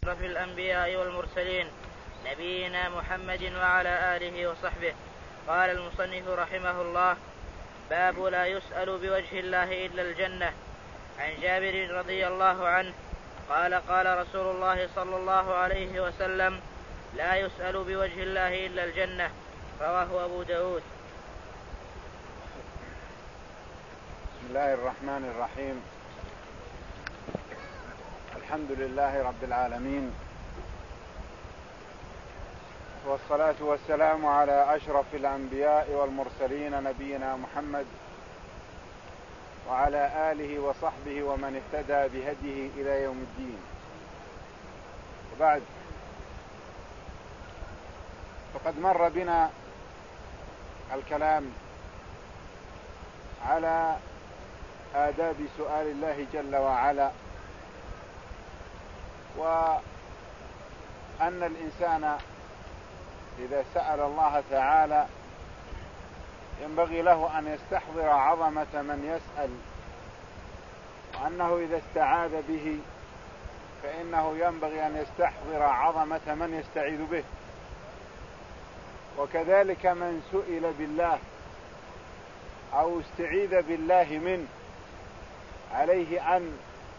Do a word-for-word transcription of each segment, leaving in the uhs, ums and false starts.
أشرف الأنبياء والمرسلين نبينا محمد وعلى آله وصحبه. قال المصنف رحمه الله: باب لا يسأل بوجه الله إلا الجنة. عن جابر رضي الله عنه قال قال رسول الله صلى الله عليه وسلم: لا يسأل بوجه الله إلا الجنة. رواه أبو داود. بسم الله الرحمن الرحيم. الحمد لله رب العالمين، والصلاة والسلام على أشرف الأنبياء والمرسلين نبينا محمد وعلى آله وصحبه ومن اهتدى بهديه إلى يوم الدين. وبعد، فقد مر بنا الكلام على آداب سؤال الله جل وعلا، وأن الإنسان إذا سأل الله تعالى ينبغي له أن يستحضر عظمة من يسأل، وأنه إذا استعاذ به فإنه ينبغي أن يستحضر عظمة من يستعيذ به. وكذلك من سئل بالله أو استعيذ بالله منه عليه أن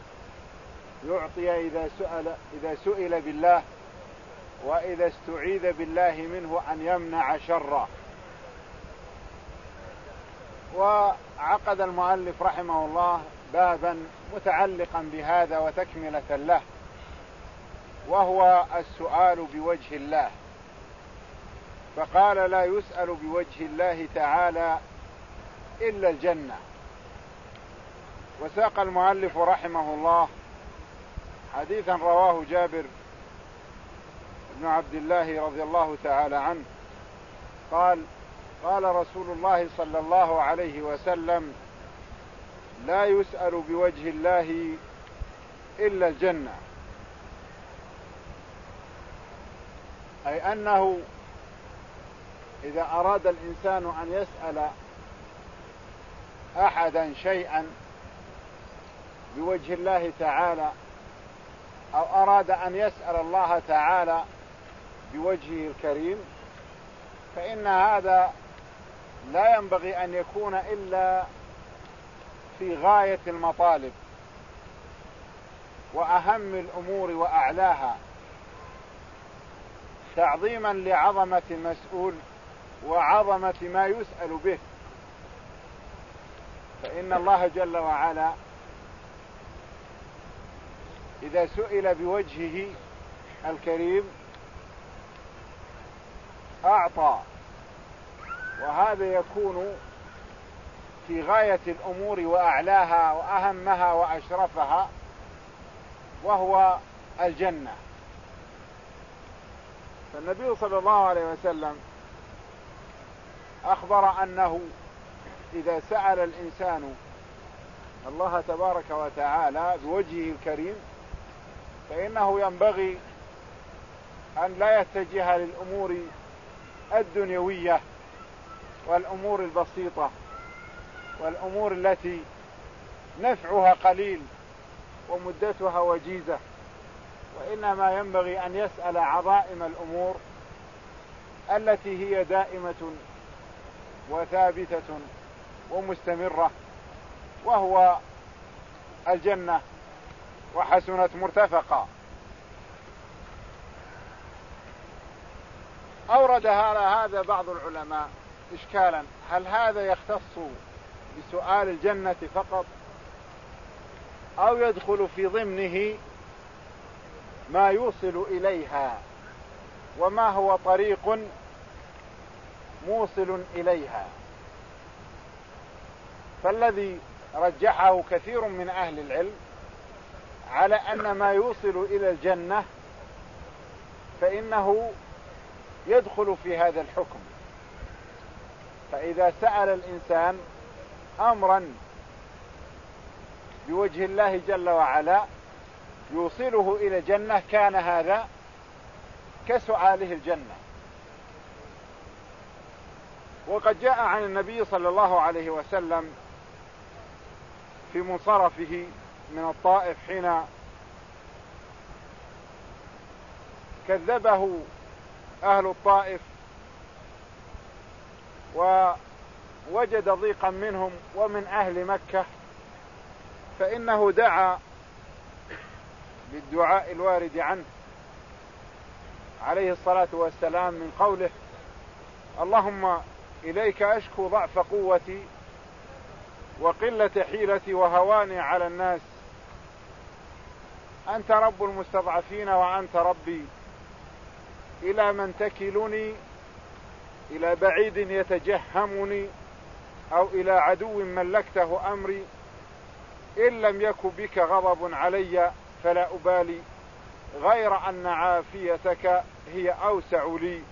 يعطي إذا سئل, إذا سئل بالله، وإذا استعيذ بالله منه أن يمنع شره. وعقد المؤلف رحمه الله بابا متعلقا بهذا وتكملة له، وهو السؤال بوجه الله. فقال: لا يسأل بوجه الله تعالى إلا الجنة. وساق المؤلف رحمه الله حديثا رواه جابر بن عبد الله رضي الله تعالى عنه قال: قال رسول الله صلى الله عليه وسلم: لا يسأل بوجه الله إلا الجنة. أي أنه إذا أراد الإنسان أن يسأل أحدا شيئا بوجه الله تعالى، أو أراد أن يسأل الله تعالى بوجهه الكريم، فإن هذا لا ينبغي أن يكون إلا في غاية المطالب وأهم الأمور وأعلاها، تعظيما لعظمة المسؤول وعظمة ما يسأل به. فإن الله جل وعلا إذا سئل بوجهه الكريم أعطى، وهذا يكون في غاية الأمور وأعلاها وأهمها وأشرفها، وهو الجنة. فالنبي صلى الله عليه وسلم أخبر أنه إذا سأل الإنسان الله تبارك وتعالى بوجهه الكريم فإنه ينبغي أن لا يتجه للأمور الدنيوية والأمور البسيطة والأمور التي نفعها قليل ومدتها وجيزة، وإنما ينبغي أن يسأل عظائم الأمور التي هي دائمة وثابتة ومستمرة، وهو الجنة، وحسنت مرتفقا. أورد على هذا بعض العلماء إشكالا: هل هذا يختص بسؤال الجنة فقط، أو يدخل في ضمنه ما يوصل إليها، وما هو طريق موصل إليها؟ فالذي رجحه كثير من أهل العلم على أن ما يوصل إلى الجنة فإنه يدخل في هذا الحكم. فإذا سأل الإنسان أمرا بوجه الله جل وعلا يوصله إلى الجنة كان هذا كسؤاله الجنة. وقد جاء عن النبي صلى الله عليه وسلم في منصرفه من الطائف حين كذبه أهل الطائف ووجد ضيقا منهم ومن أهل مكة، فإنه دعا بالدعاء الوارد عنه عليه الصلاة والسلام من قوله: اللهم إليك أشكو ضعف قوتي وقلة حيلتي وهواني على الناس، أنت رب المستضعفين وأنت ربي، إلى من تكلني؟ إلى بعيد يتجهمني أو إلى عدو ملكته أمري؟ إن لم يك بك غضب علي فلا أبالي، غير أن عافيتك هي أوسع لي.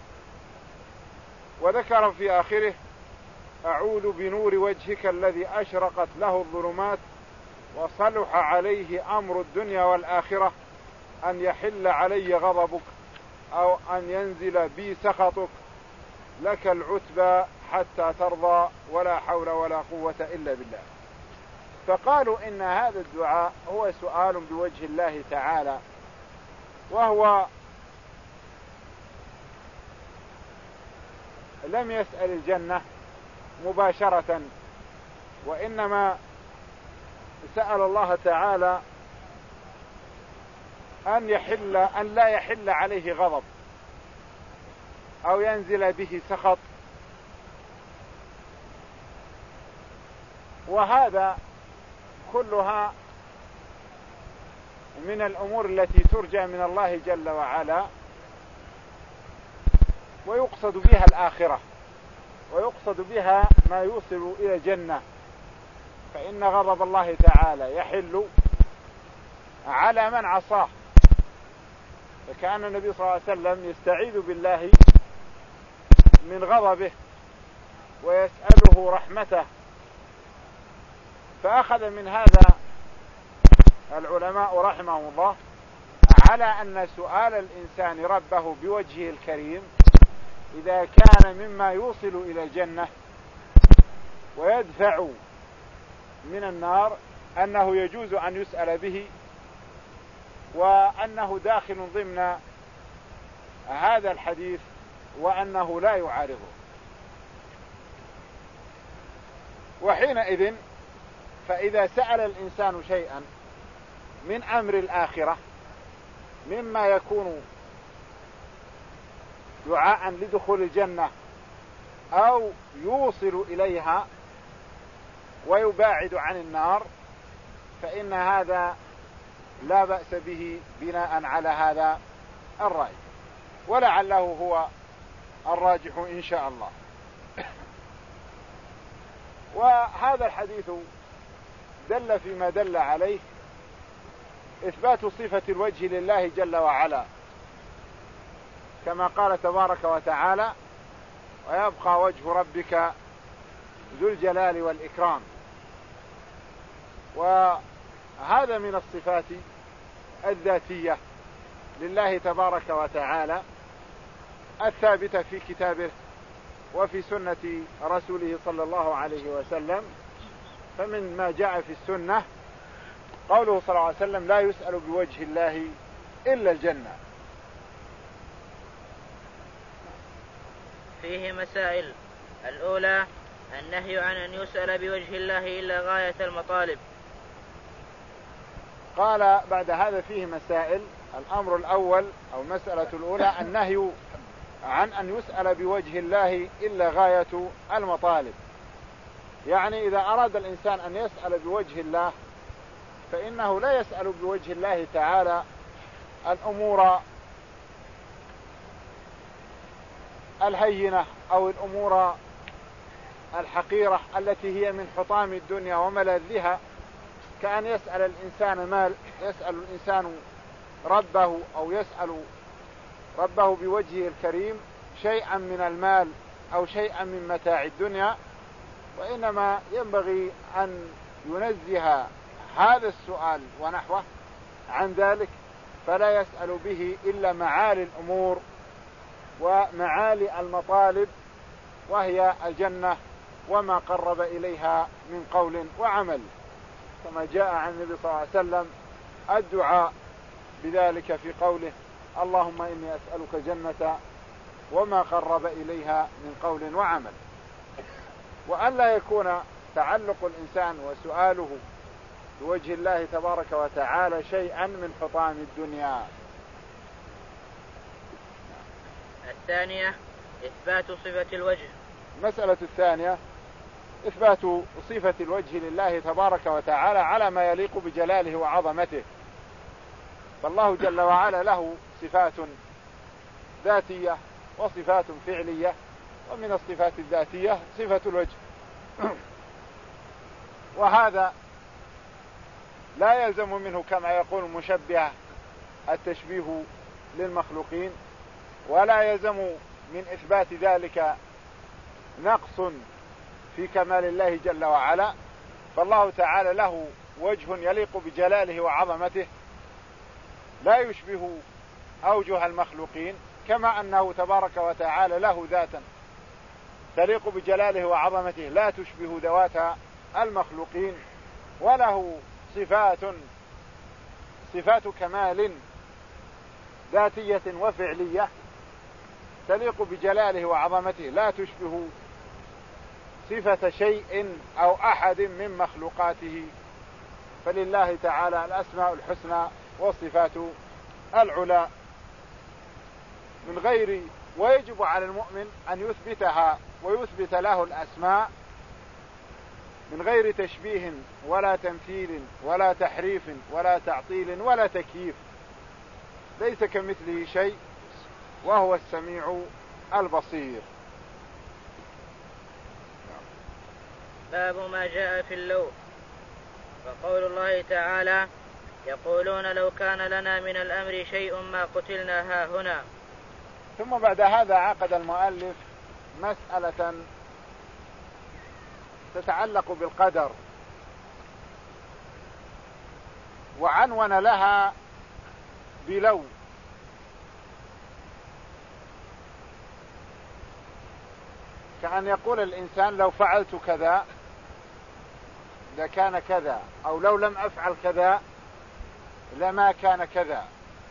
وذكر في آخره: أعوذ بنور وجهك الذي أشرقت له الظلمات وصلح عليه أمر الدنيا والآخرة أن يحل علي غضبك أو أن ينزل بي سخطك، لك العتبى حتى ترضى ولا حول ولا قوة إلا بالله. فقالوا إن هذا الدعاء هو سؤال بوجه الله تعالى، وهو لم يسأل الجنة مباشرة، وإنما سأل الله تعالى أن يحل أن لا يحل عليه غضب أو ينزل به سخط. وهذا كلها من الأمور التي ترجى من الله جل وعلا، ويقصد بها الآخرة، ويقصد بها ما يوصل إلى الجنة. فإن غضب الله تعالى يحل على من عصاه، فكان النبي صلى الله عليه وسلم يستعيذ بالله من غضبه ويسأله رحمته. فأخذ من هذا العلماء رحمهم الله على أن سؤال الإنسان ربه بوجهه الكريم إذا كان مما يوصل إلى الجنة ويدفع من النار أنه يجوز أن يسأل به، وأنه داخل ضمن هذا الحديث، وأنه لا يعارضه. وحينئذ فإذا سأل الإنسان شيئا من أمر الآخرة مما يكون دعاء لدخول الجنة أو يوصل إليها ويباعد عن النار، فإن هذا لا بأس به بناء على هذا الرأي، ولعله هو الراجح إن شاء الله. وهذا الحديث دل فيما دل عليه إثبات صفة الوجه لله جل وعلا، كما قال تبارك وتعالى: ويبقى وجه ربك ذو الجلال والإكرام. وهذا من الصفات الذاتية لله تبارك وتعالى الثابتة في كتابه وفي سنة رسوله صلى الله عليه وسلم. فمن ما جاء في السنة قوله صلى الله عليه وسلم: لا يسأل بوجه الله إلا الجنة. فيه مسائل. الأولى: النهي عن أن يسأل بوجه الله إلا غاية المطالب. قال بعد هذا فيه مسائل. الأمر الأول أو المسألة الأولى: النهي عن أن يسأل بوجه الله إلا غاية المطالب، يعني إذا أراد الإنسان أن يسأل بوجه الله فإنه لا يسأل بوجه الله تعالى الأمور الهينة أو الأمور الحقيرة التي هي من حطام الدنيا وملاذها، كأن يسأل الإنسان مال، يسأل الإنسان ربه أو يسأل ربه بوجهه الكريم شيئا من المال أو شيئا من متاع الدنيا. وإنما ينبغي أن ينزه هذا السؤال ونحوه عن ذلك، فلا يسأل به إلا معالي الأمور ومعالي المطالب، وهي الجنة وما قرب إليها من قول وعمل، كما جاء عن النبي صلى الله عليه وسلم الدعاء بذلك في قوله: اللهم إني أسألك الجنة وما قرب إليها من قول وعمل، وأن لا يكون تعلق الإنسان وسؤاله بوجه الله تبارك وتعالى شيئا من حطام الدنيا. الثانية إثبات صفة الوجه. المسألة الثانية إثبات صفة الوجه لله تبارك وتعالى على ما يليق بجلاله وعظمته، فالله جل وعلا له صفات ذاتية وصفات فعلية، ومن الصفات الذاتية صفة الوجه، وهذا لا يلزم منه كما يقول المشبهة التشبيه للمخلوقين، ولا يلزم من إثبات ذلك نقص في كمال الله جل وعلا، فالله تعالى له وجه يليق بجلاله وعظمته لا يشبه أوجه المخلوقين، كما أنه تبارك وتعالى له ذاتا تليق بجلاله وعظمته لا تشبه ذوات المخلوقين، وله صفات صفات كمال ذاتية وفعلية تليق بجلاله وعظمته لا تشبه صفة شيء أو أحد من مخلوقاته، فلله تعالى الأسماء الحسنى والصفات العلى من غير، ويجب على المؤمن أن يثبتها ويثبت له الأسماء من غير تشبيه ولا تمثيل ولا تحريف ولا تعطيل ولا تكييف، ليس كمثله شيء وهو السميع البصير. باب ما جاء في اللوح. وقول الله تعالى يقولون لو كان لنا من الأمر شيء ما قتلنا هاهنا. ثم بعد هذا عقد المؤلف مسألة تتعلق بالقدر، وعنون لها بلو، كأن يقول الإنسان لو فعلت كذا لكان كذا، أو لو لم أفعل كذا لما كان كذا.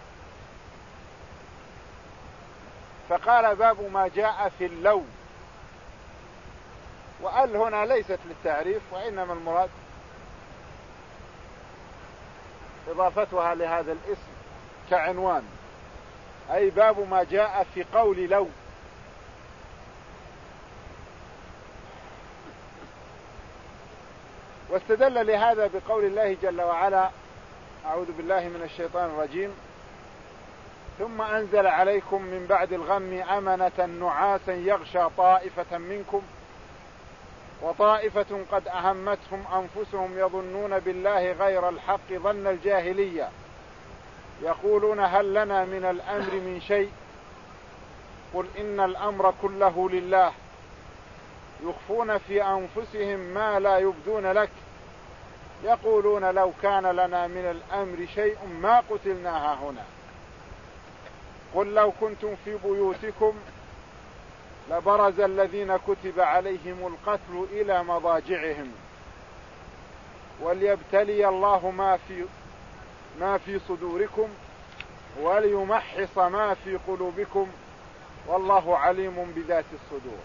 فقال باب ما جاء في اللو، وأل هنا ليست للتعريف، وإنما المراد إضافتها لهذا الاسم كعنوان، أي باب ما جاء في قول لو. واستدل لهذا بقول الله جل وعلا أعوذ بالله من الشيطان الرجيم ثم أنزل عليكم من بعد الغم أمنة نعاسا يغشى طائفة منكم وطائفة قد أهمتهم أنفسهم يظنون بالله غير الحق ظن الجاهلية يقولون هل لنا من الأمر من شيء قل إن الأمر كله لله يخفون في أنفسهم ما لا يبدون لك يقولون لو كان لنا من الأمر شيء ما قتلنا هنا قل لو كنتم في بيوتكم لبرز الذين كتب عليهم القتل إلى مضاجعهم وليبتلي الله ما في ما في صدوركم وليمحص ما في قلوبكم والله عليم بذات الصدور.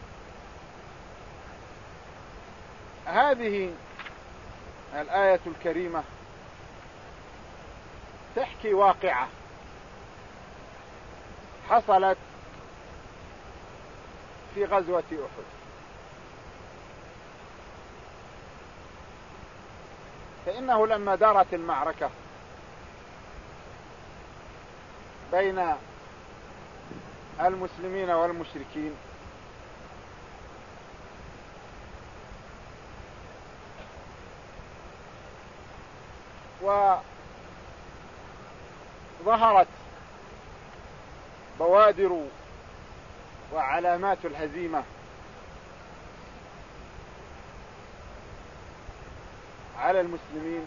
هذه الآية الكريمة تحكي واقعة حصلت في غزوة أحد. فإنه لما دارت المعركة بين المسلمين والمشركين وظهرت بوادر وعلامات الهزيمة على المسلمين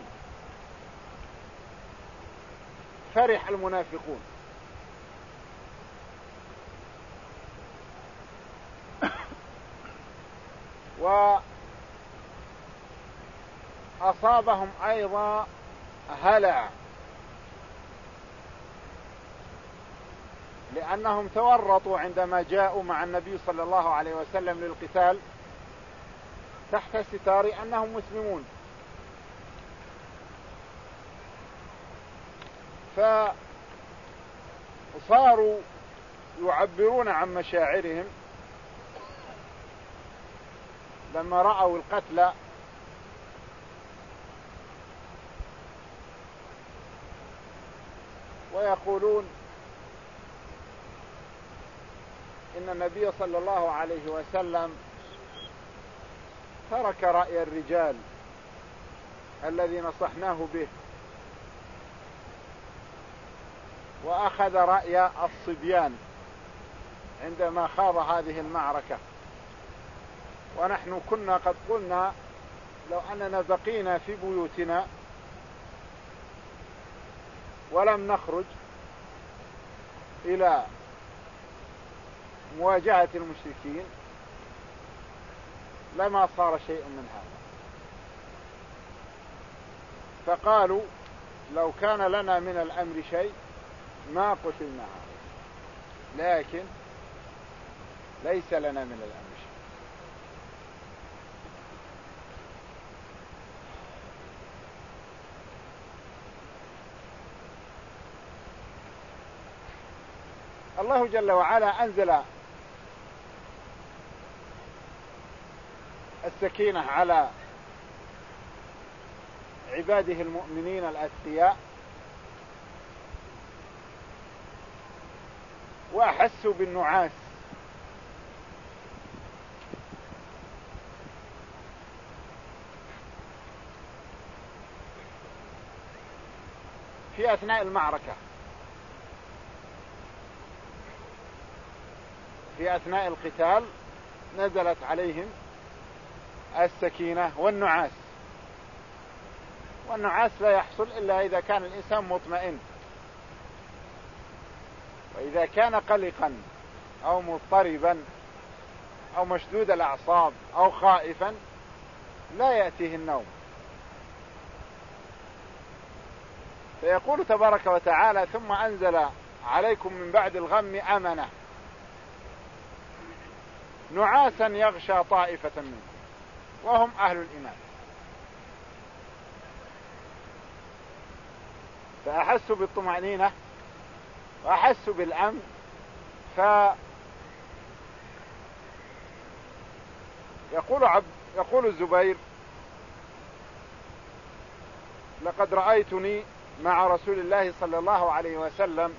فرح المنافقون وأصابهم أيضا هلع لأنهم تورطوا عندما جاءوا مع النبي صلى الله عليه وسلم للقتال تحت ستار أنهم مسلمون، فصاروا يعبرون عن مشاعرهم لما رأوا القتل، ويقولون إن النبي صلى الله عليه وسلم ترك رأي الرجال الذي نصحناه به وأخذ رأي الصبيان عندما خاض هذه المعركة، ونحن كنا قد قلنا لو أننا بقينا في بيوتنا ولم نخرج إلى مواجهة المشركين لما صار شيء من هذا. فقالوا لو كان لنا من الأمر شيء ما قتلنا، لكن ليس لنا من الأمر شيء. الله جل وعلا أنزل السكينة على عباده المؤمنين الأتقياء، وأحسوا بالنعاس في أثناء المعركة، في أثناء القتال نزلت عليهم السكينة والنعاس. والنعاس لا يحصل إلا إذا كان الإنسان مطمئن، وإذا كان قلقا أو مضطربا أو مشدود الأعصاب أو خائفا لا يأتيه النوم. فيقول تبارك وتعالى ثم أنزل عليكم من بعد الغم أمنة نعاسا يغشى طائفة منكم وهم أهل الإيمان، فأحسوا بالطمأنينة وأحسوا بالأمن. فيقول عبد يقول الزبير لقد رأيتني مع رسول الله صلى الله عليه وسلم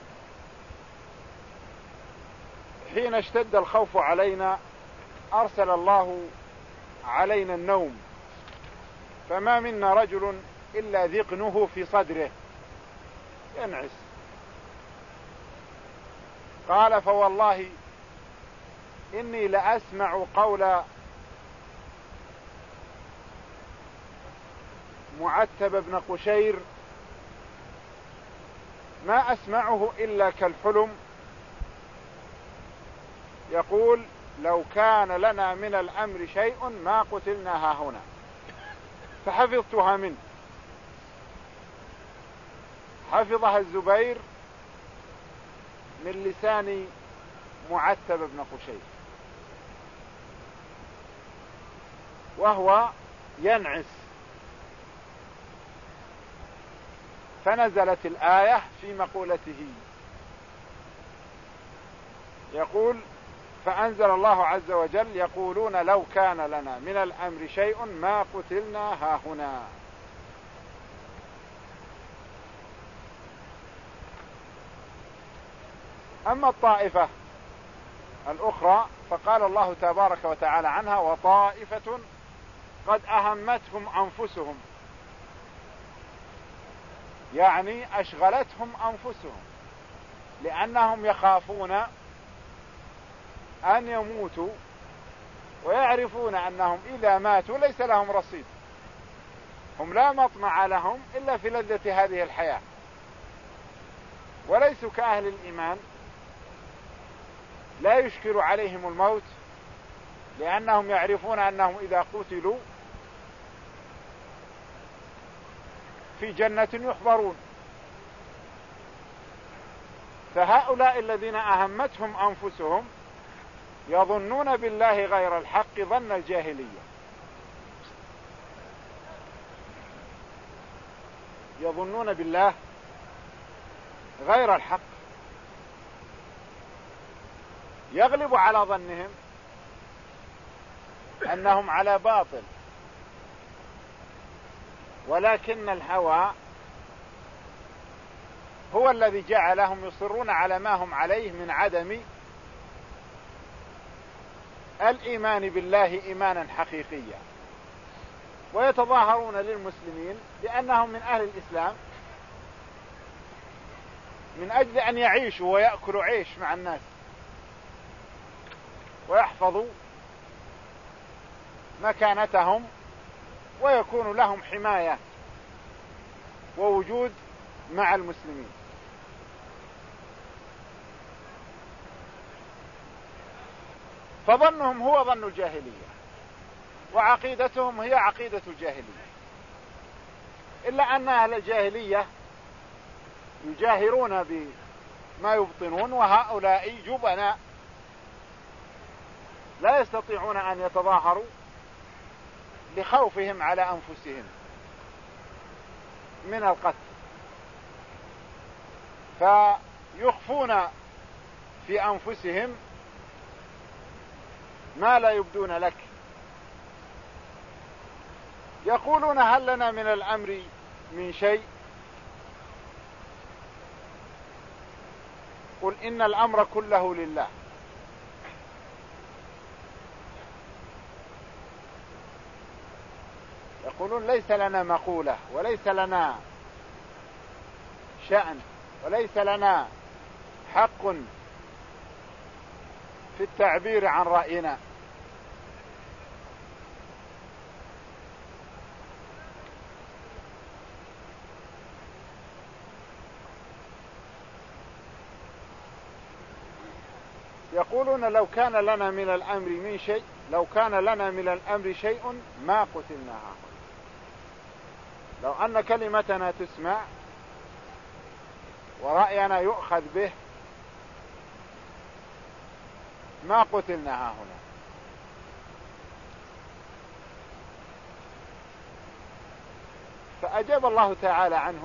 حين اشتد الخوف علينا أرسل الله علينا النوم، فما منا رجل إلا ذقنه في صدره ينعس. قال فوالله إني لأسمع قول معتب بن قشير ما أسمعه إلا كالحلم، يقول لو كان لنا من الأمر شيء ما قتلنا هنا، فحفظتها منه. حفظها الزبير من لسان معتب بن قشير وهو ينعس. فنزلت الآية في مقولته، يقول فأنزل الله عز وجل يقولون لو كان لنا من الأمر شيء ما قتلنا هاهنا. أما الطائفة الأخرى فقال الله تبارك وتعالى عنها وطائفة قد أهمتهم أنفسهم، يعني أشغلتهم أنفسهم لأنهم يخافون أن يموتوا ويعرفون أنهم إذا ماتوا ليس لهم رصيد، هم لا مطمع لهم إلا في لذة هذه الحياة، وليسوا كأهل الإيمان لا يشكر عليهم الموت لأنهم يعرفون أنهم إذا قتلوا في جنة يحضرون. فهؤلاء الذين أهمتهم أنفسهم يظنون بالله غير الحق ظن الجاهلية، يظنون بالله غير الحق، يغلب على ظنهم أنهم على باطل، ولكن الهوى هو الذي جعلهم يصرون على ما هم عليه من عدم الإيمان بالله إيمانا حقيقيا، ويتظاهرون للمسلمين بأنهم من أهل الإسلام من أجل أن يعيشوا ويأكلوا عيش مع الناس ويحفظوا مكانتهم ويكون لهم حماية ووجود مع المسلمين. فظنهم هو ظن الجاهلية، وعقيدتهم هي عقيدة الجاهلية، إلا أن أهل الجاهلية يجاهرون بما يبطنون، وهؤلاء جبناء لا يستطيعون أن يتظاهروا لخوفهم على أنفسهم من القتل، فيخفون في أنفسهم ما لا يبدون لك. يقولون هل لنا من الأمر من شيء؟ قل إن الأمر كله لله. يقولون ليس لنا مقولة وليس لنا شأن وليس لنا حق في التعبير عن رأينا. يقولون لو كان لنا من الأمر من شيء لو كان لنا من الأمر شيء ما قتلنا هؤلاء، لو أن كلمتنا تسمع ورأينا يؤخذ به ما قتلنا هؤلاء. فأجاب الله تعالى عنهم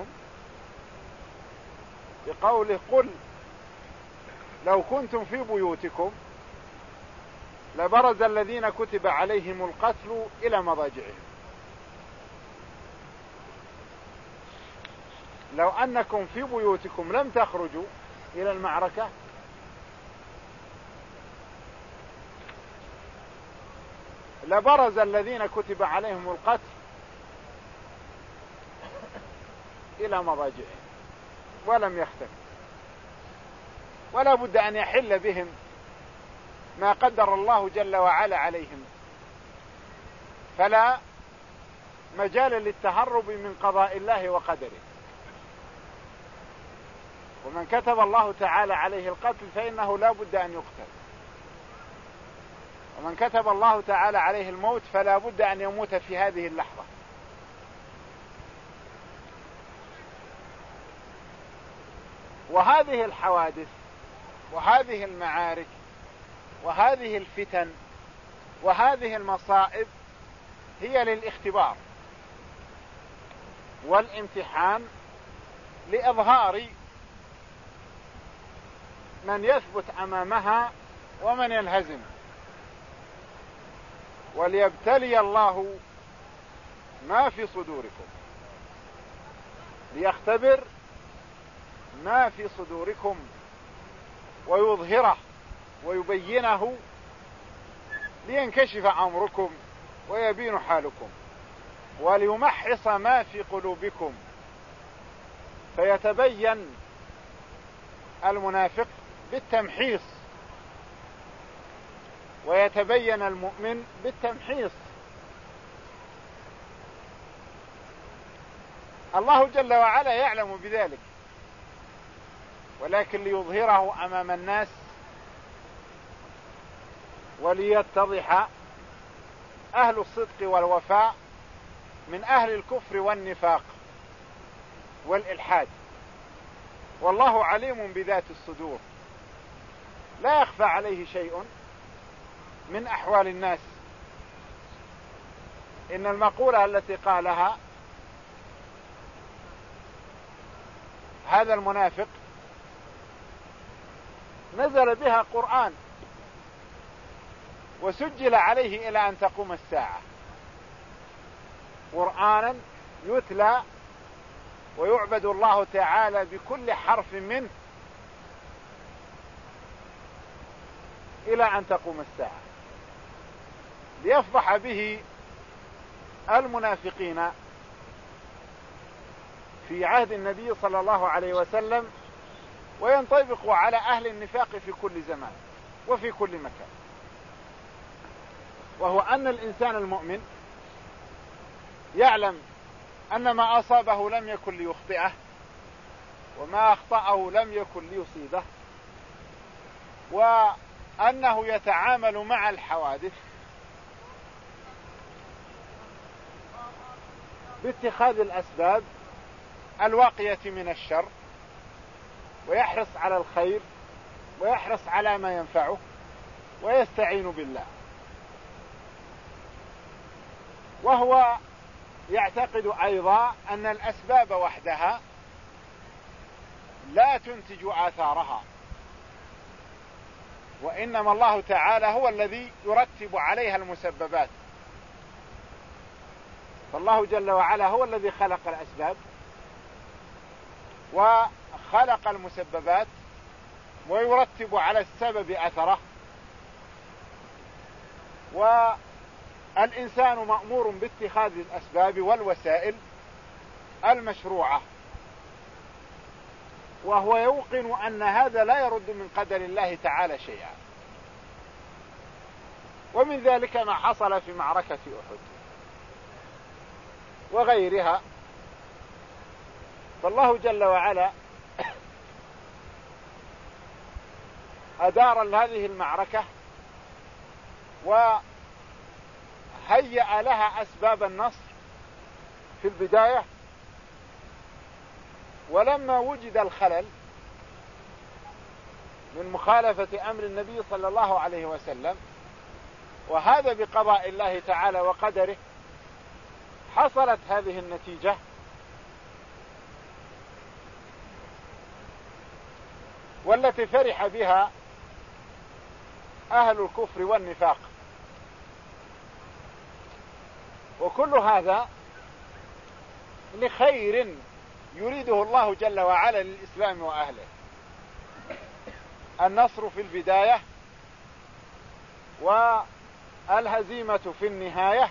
بقوله قل لو كنتم في بيوتكم لبرز الذين كتب عليهم القتل إلى مضاجعهم. لو أنكم في بيوتكم لم تخرجوا إلى المعركة لبرز الذين كتب عليهم القتل إلى مضاجعهم ولم يختفوا، ولا بد أن يحل بهم ما قدر الله جل وعلا عليهم، فلا مجال للتهرب من قضاء الله وقدره. ومن كتب الله تعالى عليه القتل فإنه لا بد أن يقتل، ومن كتب الله تعالى عليه الموت فلا بد أن يموت في هذه اللحظة. وهذه الحوادث وهذه المعارك وهذه الفتن وهذه المصائب هي للاختبار والامتحان لإظهار من يثبت أمامها ومن ينهزم، وليبتلي الله ما في صدوركم، ليختبر ما في صدوركم ويظهره ويبينه لينكشف أمركم ويبين حالكم، وليمحص ما في قلوبكم فيتبين المنافق بالتمحيص ويتبين المؤمن بالتمحيص. الله جل وعلا يعلم بذلك، ولكن ليظهره أمام الناس وليتضح أهل الصدق والوفاء من أهل الكفر والنفاق والإلحاد. والله عليم بذات الصدور، لا يخفى عليه شيء من أحوال الناس. إن المقولة التي قالها هذا المنافق نزل بها قرآن وسجل عليه إلى أن تقوم الساعة، قرآنا يتلى ويعبد الله تعالى بكل حرف منه إلى أن تقوم الساعة، ليفضح به المنافقين في عهد النبي صلى الله عليه وسلم، وينطبق على أهل النفاق في كل زمان وفي كل مكان. وهو أن الإنسان المؤمن يعلم أن ما أصابه لم يكن ليخطئه، وما أخطأه لم يكن ليصيبه، وأنه يتعامل مع الحوادث باتخاذ الأسباب الواقية من الشر، ويحرص على الخير ويحرص على ما ينفعه ويستعين بالله. وهو يعتقد أيضا أن الأسباب وحدها لا تنتج آثارها، وإنما الله تعالى هو الذي يرتب عليها المسببات. فالله جل وعلا هو الذي خلق الأسباب وخلق المسببات ويرتب على السبب أثره، والإنسان مأمور باتخاذ الأسباب والوسائل المشروعة، وهو يوقن أن هذا لا يرد من قدر الله تعالى شيئا. ومن ذلك ما حصل في معركة أحد وغيرها. فالله جل وعلا أدار هذه المعركة وهيأ لها أسباب النصر في البداية، ولما وجد الخلل من مخالفة أمر النبي صلى الله عليه وسلم، وهذا بقضاء الله تعالى وقدره، حصلت هذه النتيجة. والتي فرح بها أهل الكفر والنفاق. وكل هذا لخير يريده الله جل وعلا للإسلام وأهله، النصر في البداية والهزيمة في النهاية.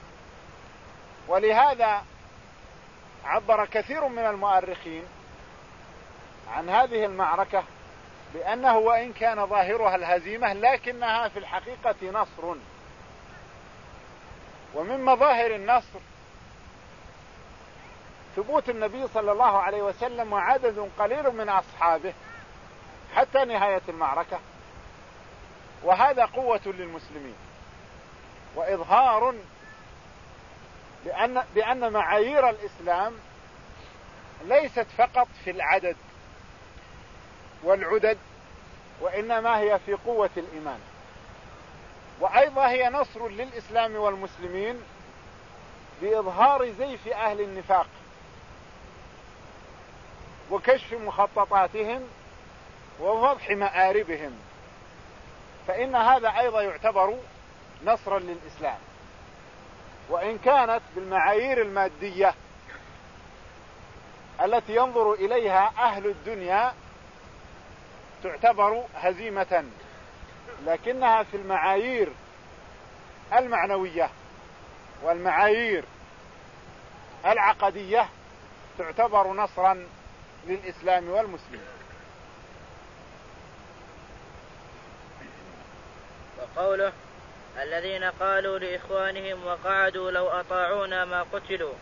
ولهذا عبر كثير من المؤرخين عن هذه المعركة بأنه وإن كان ظاهرها الهزيمة لكنها في الحقيقة نصر. ومن مظاهر النصر ثبوت النبي صلى الله عليه وسلم وعدد قليل من أصحابه حتى نهاية المعركة، وهذا قوة للمسلمين وإظهار بأن, بأن معايير الإسلام ليست فقط في العدد والعدد، وإنما هي في قوة الإيمان. وأيضا هي نصر للإسلام والمسلمين بإظهار زيف أهل النفاق وكشف مخططاتهم ووضح مآربهم، فإن هذا أيضا يعتبر نصرا للإسلام، وإن كانت بالمعايير المادية التي ينظر إليها أهل الدنيا تعتبر هزيمة، لكنها في المعايير المعنوية والمعايير العقدية تعتبر نصرا للإسلام والمسلمين. وقوله الذين قالوا لإخوانهم وقعدوا لو أطاعونا ما قتلوا.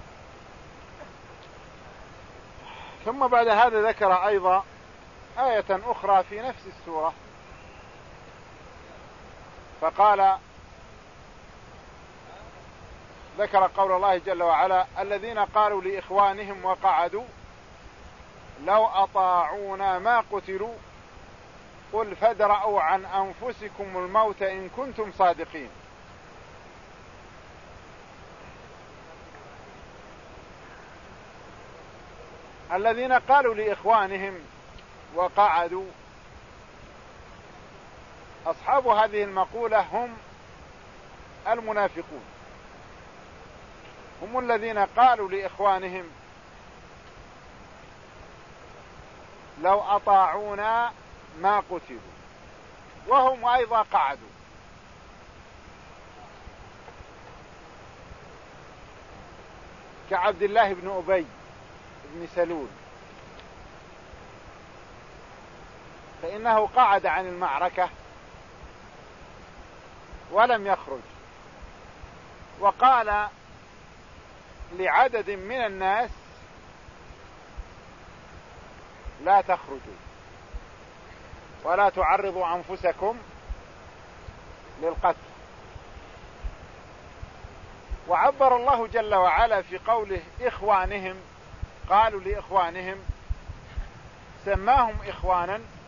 ثم بعد هذا ذكر أيضا آية أخرى في نفس السورة، فقال ذكر قول الله جل وعلا الذين قالوا لإخوانهم وقعدوا لو أطاعونا ما قتلوا قل فادرءوا عن أنفسكم الموت إن كنتم صادقين. الذين قالوا لإخوانهم وقعدوا، أصحاب هذه المقولة هم المنافقون، هم الذين قالوا لإخوانهم لو أطاعونا ما قتلوا، وهم أيضا قعدوا. كعبد الله بن أبي بن سلول، فإنه قعد عن المعركة ولم يخرج، وقال لعدد من الناس لا تخرجوا ولا تعرضوا أنفسكم للقتل. وعبر الله جل وعلا في قوله إخوانهم، قالوا لإخوانهم، سماهم إخوانا